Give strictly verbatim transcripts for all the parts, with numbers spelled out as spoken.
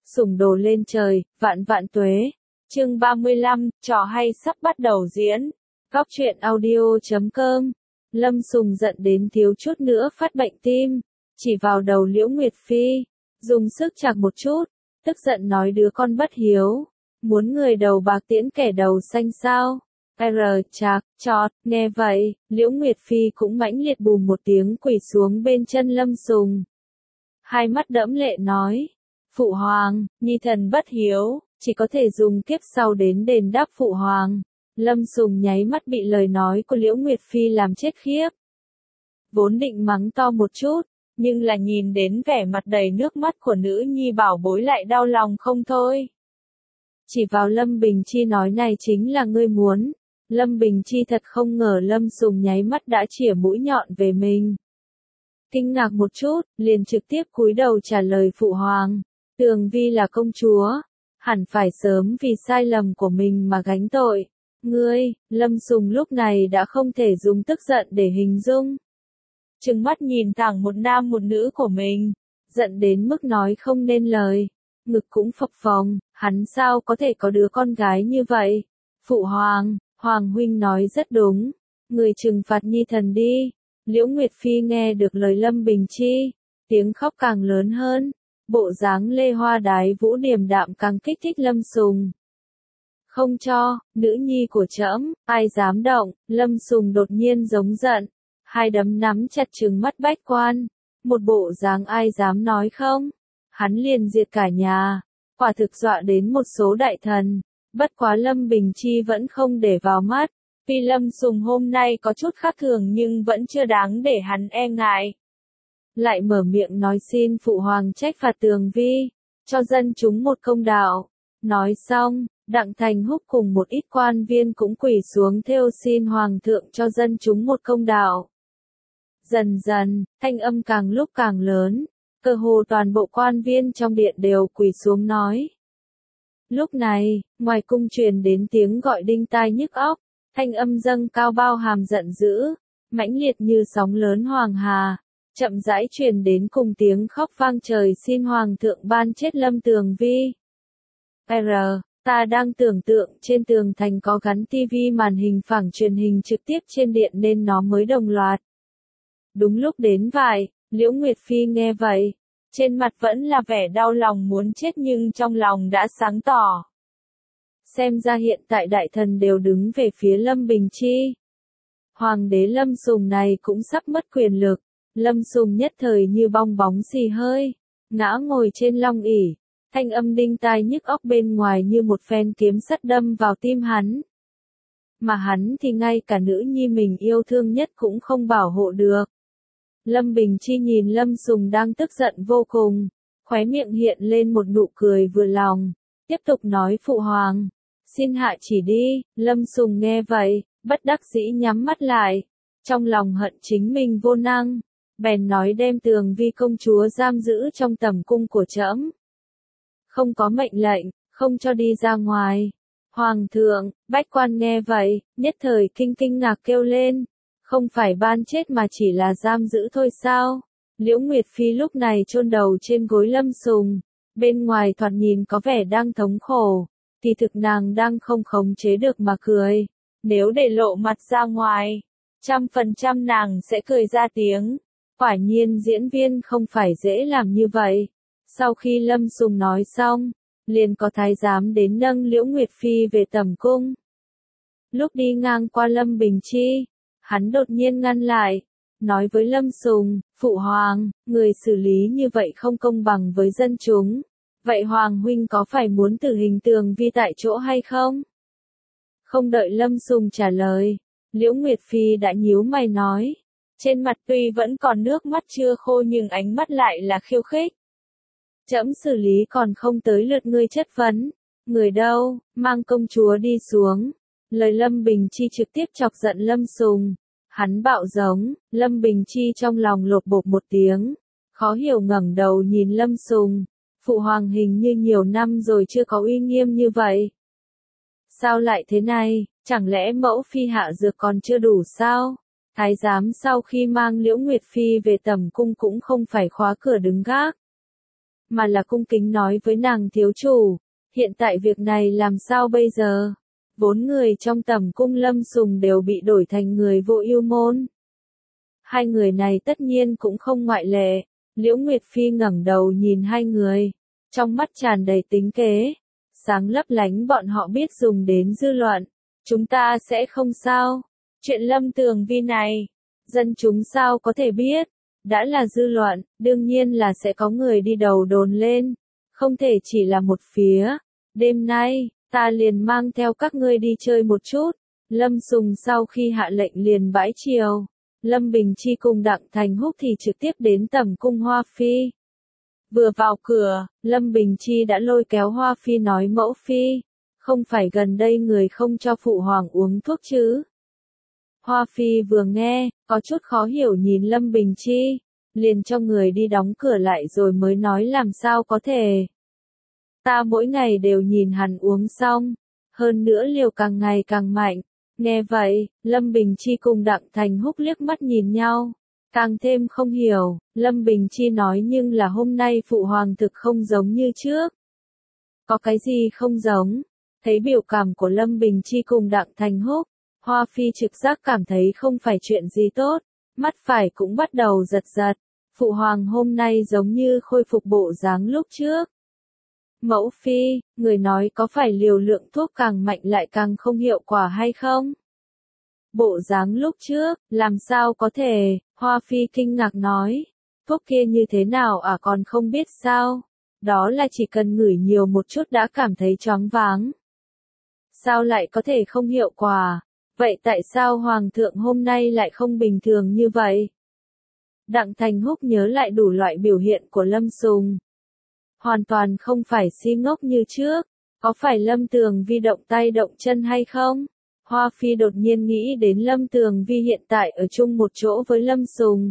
Sủng đồ lên trời, vạn vạn tuế. Chương ba mươi lăm, trò hay sắp bắt đầu diễn. Góc truyện audio chấm com. Lâm Sùng giận đến thiếu chút nữa phát bệnh tim, chỉ vào đầu Liễu Nguyệt Phi, dùng sức chạc một chút, tức giận nói đứa con bất hiếu, muốn người đầu bạc tiễn kẻ đầu xanh sao? R chạc, chọt, nghe vậy, Liễu Nguyệt Phi cũng mãnh liệt bùm một tiếng quỳ xuống bên chân Lâm Sùng. Hai mắt đẫm lệ nói, Phụ Hoàng, nhi thần bất hiếu, chỉ có thể dùng kiếp sau đến đền đáp Phụ Hoàng. Lâm Sùng nháy mắt bị lời nói của Liễu Nguyệt Phi làm chết khiếp. Vốn định mắng to một chút, nhưng là nhìn đến vẻ mặt đầy nước mắt của nữ nhi bảo bối lại đau lòng không thôi. Chỉ vào Lâm Bình Chi nói này chính là ngươi muốn. Lâm Bình Chi thật không ngờ Lâm Sùng nháy mắt đã chĩa mũi nhọn về mình. Kinh ngạc một chút, liền trực tiếp cúi đầu trả lời Phụ Hoàng. Tường Vi là công chúa, hẳn phải sớm vì sai lầm của mình mà gánh tội. Ngươi, Lâm Sùng lúc này đã không thể dùng tức giận để hình dung. Trừng mắt nhìn thẳng một nam một nữ của mình, giận đến mức nói không nên lời, ngực cũng phập phồng, hắn sao có thể có đứa con gái như vậy? Phụ Hoàng, Hoàng huynh nói rất đúng, người trừng phạt nhi thần đi. Liễu Nguyệt Phi nghe được lời Lâm Bình Chi, tiếng khóc càng lớn hơn, bộ dáng lê hoa đái vũ điềm đạm càng kích thích Lâm Sùng. Không cho, nữ nhi của trẫm, ai dám động? Lâm Sùng đột nhiên giống giận, hai đấm nắm chặt trừng mắt Bách Quan, một bộ dáng ai dám nói không? Hắn liền diệt cả nhà, quả thực dọa đến một số đại thần, bất quá Lâm Bình Chi vẫn không để vào mắt, vì Lâm Sùng hôm nay có chút khác thường nhưng vẫn chưa đáng để hắn e ngại. Lại mở miệng nói xin Phụ Hoàng trách phạt Tường Vi, cho dân chúng một công đạo. Nói xong, Đặng Thành Húc cùng một ít quan viên cũng quỳ xuống thêu xin Hoàng thượng cho dân chúng một công đạo. Dần dần, thanh âm càng lúc càng lớn, cơ hồ toàn bộ quan viên trong điện đều quỳ xuống nói. Lúc này, ngoài cung truyền đến tiếng gọi đinh tai nhức óc, thanh âm dâng cao bao hàm giận dữ, mãnh liệt như sóng lớn hoàng hà, chậm rãi truyền đến cùng tiếng khóc vang trời xin Hoàng thượng ban chết Lâm Tường Vi. R. Ta đang tưởng tượng trên tường thành có gắn tivi màn hình phẳng truyền hình trực tiếp trên điện nên nó mới đồng loạt. Đúng lúc đến vải, Liễu Nguyệt Phi nghe vậy, trên mặt vẫn là vẻ đau lòng muốn chết nhưng trong lòng đã sáng tỏ. Xem ra hiện tại đại thần đều đứng về phía Lâm Bình Chi. Hoàng đế Lâm Sùng này cũng sắp mất quyền lực, Lâm Sùng nhất thời như bong bóng xì hơi, ngã ngồi trên long ỷ. Thanh âm đinh tai nhức óc bên ngoài như một phen kiếm sắt đâm vào tim hắn. Mà hắn thì ngay cả nữ nhi mình yêu thương nhất cũng không bảo hộ được. Lâm Bình Chi nhìn Lâm Sùng đang tức giận vô cùng, khóe miệng hiện lên một nụ cười vừa lòng, tiếp tục nói Phụ Hoàng, xin hạ chỉ đi. Lâm Sùng nghe vậy, bất đắc dĩ nhắm mắt lại, trong lòng hận chính mình vô năng, bèn nói đem Tường Vi công chúa giam giữ trong tầm cung của trẫm. Không có mệnh lệnh, không cho đi ra ngoài. Hoàng thượng, Bách Quan nghe vậy, nhất thời kinh kinh ngạc kêu lên, không phải ban chết mà chỉ là giam giữ thôi sao? Liễu Nguyệt Phi lúc này chôn đầu trên gối Lâm Sùng, bên ngoài thoạt nhìn có vẻ đang thống khổ, thì thực nàng đang không khống chế được mà cười. Nếu để lộ mặt ra ngoài, trăm phần trăm nàng sẽ cười ra tiếng. Quả nhiên diễn viên không phải dễ làm như vậy. Sau khi Lâm Sùng nói xong, liền có thái giám đến nâng Liễu Nguyệt Phi về tẩm cung. Lúc đi ngang qua Lâm Bình Chi, hắn đột nhiên ngăn lại, nói với Lâm Sùng, Phụ Hoàng, người xử lý như vậy không công bằng với dân chúng. Vậy Hoàng huynh có phải muốn tử hình Tường Vi tại chỗ hay không? Không đợi Lâm Sùng trả lời, Liễu Nguyệt Phi đã nhíu mày nói, trên mặt tuy vẫn còn nước mắt chưa khô nhưng ánh mắt lại là khiêu khích. Trẫm xử lý còn không tới lượt ngươi chất vấn. Người đâu, mang công chúa đi xuống. Lời Lâm Bình Chi trực tiếp chọc giận Lâm Sùng. Hắn bạo giống, Lâm Bình Chi trong lòng lột bột một tiếng. Khó hiểu ngẩng đầu nhìn Lâm Sùng. Phụ Hoàng hình như nhiều năm rồi chưa có uy nghiêm như vậy. Sao lại thế này, chẳng lẽ mẫu phi hạ dược còn chưa đủ sao? Thái giám sau khi mang Liễu Nguyệt Phi về tẩm cung cũng không phải khóa cửa đứng gác. mà là cung kính nói với nàng thiếu chủ, hiện tại việc này làm sao bây giờ? Vốn người trong tầm cung Lâm Sùng đều bị đổi thành người vô ưu môn. Hai người này tất nhiên cũng không ngoại lệ. Liễu Nguyệt Phi ngẩng đầu nhìn hai người, trong mắt tràn đầy tính kế, sáng lấp lánh bọn họ biết dùng đến dư luận. Chúng ta sẽ không sao. Chuyện Lâm Tường Vi này, dân chúng sao có thể biết? Đã là dư luận, đương nhiên là sẽ có người đi đầu đồn lên. Không thể chỉ là một phía. Đêm nay, ta liền mang theo các ngươi đi chơi một chút. Lâm Sùng sau khi hạ lệnh liền bãi triều. Lâm Bình Chi cùng Đặng Thành Húc thì trực tiếp đến tầm cung Hoa Phi. Vừa vào cửa, Lâm Bình Chi đã lôi kéo Hoa Phi nói mẫu phi, không phải gần đây người không cho phụ hoàng uống thuốc chứ? Hoa Phi vừa nghe, có chút khó hiểu nhìn Lâm Bình Chi, liền cho người đi đóng cửa lại rồi mới nói làm sao có thể. Ta mỗi ngày đều nhìn hắn uống xong, hơn nữa liều càng ngày càng mạnh. Nghe vậy, Lâm Bình Chi cùng Đặng Thành Húc liếc mắt nhìn nhau, càng thêm không hiểu. Lâm Bình Chi nói nhưng là hôm nay phụ hoàng thực không giống như trước. Có cái gì không giống? Thấy biểu cảm của Lâm Bình Chi cùng Đặng Thành Húc, Hoa Phi trực giác cảm thấy không phải chuyện gì tốt, mắt phải cũng bắt đầu giật giật. Phụ hoàng hôm nay giống như khôi phục bộ dáng lúc trước. Mẫu phi, người nói có phải liều lượng thuốc càng mạnh lại càng không hiệu quả hay không? Bộ dáng lúc trước, làm sao có thể? Hoa Phi kinh ngạc nói. Thuốc kia như thế nào à, còn không biết sao? Đó là chỉ cần ngửi nhiều một chút đã cảm thấy choáng váng. Sao lại có thể không hiệu quả? Vậy tại sao Hoàng thượng hôm nay lại không bình thường như vậy? Đặng Thành Húc nhớ lại đủ loại biểu hiện của Lâm Sùng. Hoàn toàn không phải si ngốc như trước. Có phải Lâm Tường Vi động tay động chân hay không? Hoa Phi đột nhiên nghĩ đến Lâm Tường Vi hiện tại ở chung một chỗ với Lâm Sùng.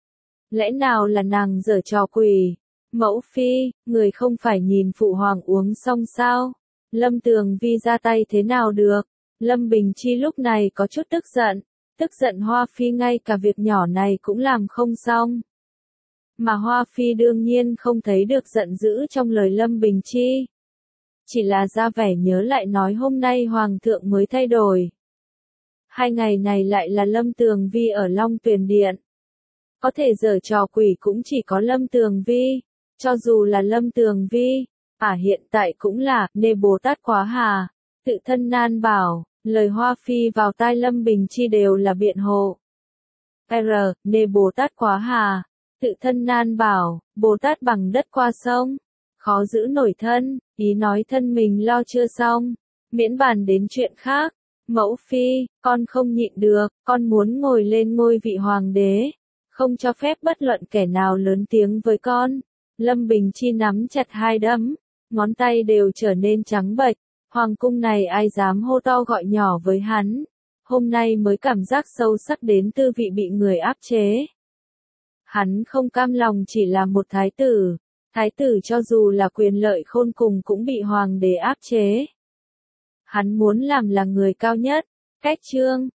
Lẽ nào là nàng giở trò quỷ? Mẫu Phi, người không phải nhìn phụ hoàng uống xong sao? Lâm Tường Vi ra tay thế nào được? Lâm Bình Chi lúc này có chút tức giận. Tức giận Hoa Phi ngay cả việc nhỏ này cũng làm không xong. Mà Hoa Phi đương nhiên không thấy được giận dữ trong lời Lâm Bình Chi. Chỉ là ra vẻ nhớ lại nói hôm nay Hoàng thượng mới thay đổi. Hai ngày này lại là Lâm Tường Vi ở Long Tuyền Điện. Có thể giở trò quỷ cũng chỉ có Lâm Tường Vi. Cho dù là Lâm Tường Vi, à hiện tại cũng là Nê Bồ Tát Quá Hà, tự thân nan bảo. Lời Hoa Phi vào tai Lâm Bình Chi đều là biện hộ. R. Nê Bồ Tát Quá Hà, tự thân nan bảo, Bồ Tát bằng đất qua sông, khó giữ nổi thân, ý nói thân mình lo chưa xong, miễn bàn đến chuyện khác. Mẫu Phi, con không nhịn được, con muốn ngồi lên ngôi vị hoàng đế, không cho phép bất luận kẻ nào lớn tiếng với con. Lâm Bình Chi nắm chặt hai đấm, ngón tay đều trở nên trắng bệch. Hoàng cung này ai dám hô to gọi nhỏ với hắn, hôm nay mới cảm giác sâu sắc đến tư vị bị người áp chế. Hắn không cam lòng chỉ là một thái tử, thái tử cho dù là quyền lợi khôn cùng cũng bị hoàng đế áp chế. Hắn muốn làm là người cao nhất. Cách chương